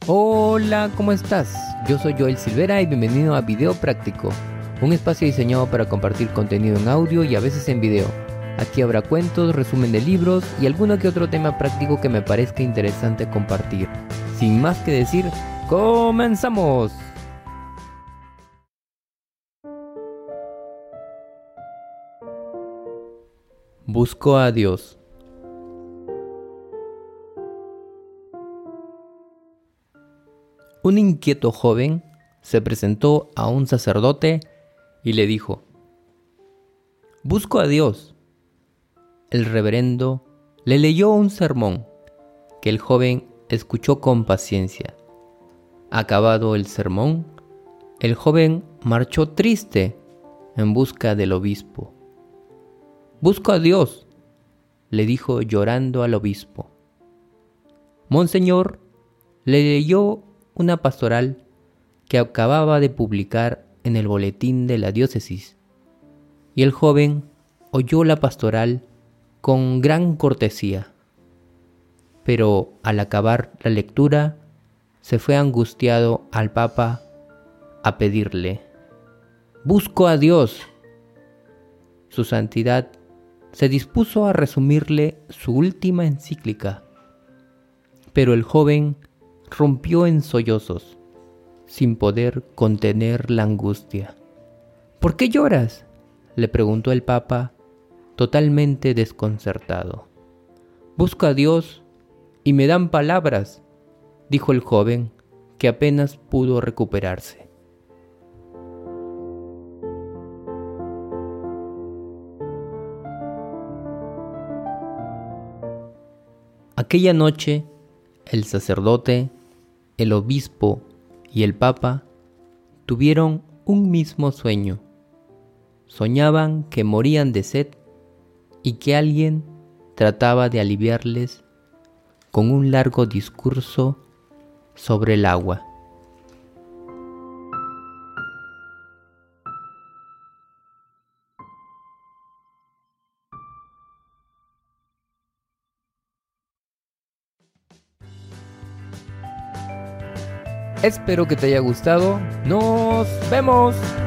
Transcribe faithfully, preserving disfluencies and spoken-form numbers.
Hola, ¿cómo estás? Yo soy Joel Silvera y bienvenido a Video Práctico, un espacio diseñado para compartir contenido en audio y a veces en video. Aquí habrá cuentos, resumen de libros y alguno que otro tema práctico que me parezca interesante compartir. Sin más que decir, ¡comenzamos! Busco a Dios. Un inquieto joven se presentó a un sacerdote y le dijo: «Busco a Dios». El reverendo le leyó un sermón que el joven escuchó con paciencia. Acabado el sermón, el joven marchó triste en busca del obispo. «Busco a Dios», le dijo llorando al obispo. Monseñor le leyó una pastoral que acababa de publicar en el boletín de la diócesis, y el joven oyó la pastoral con gran cortesía, pero al acabar la lectura se fue angustiado al Papa a pedirle: «Busco a Dios». Su santidad se dispuso a resumirle su última encíclica, pero el joven rompió en sollozos, sin poder contener la angustia. «¿Por qué lloras?», le preguntó el Papa, totalmente desconcertado. «Busco a Dios y me dan palabras», dijo el joven, que apenas pudo recuperarse. Aquella noche, el sacerdote, el obispo y el papa tuvieron un mismo sueño. Soñaban que morían de sed y que alguien trataba de aliviarles con un largo discurso sobre el agua. Espero que te haya gustado. ¡Nos vemos!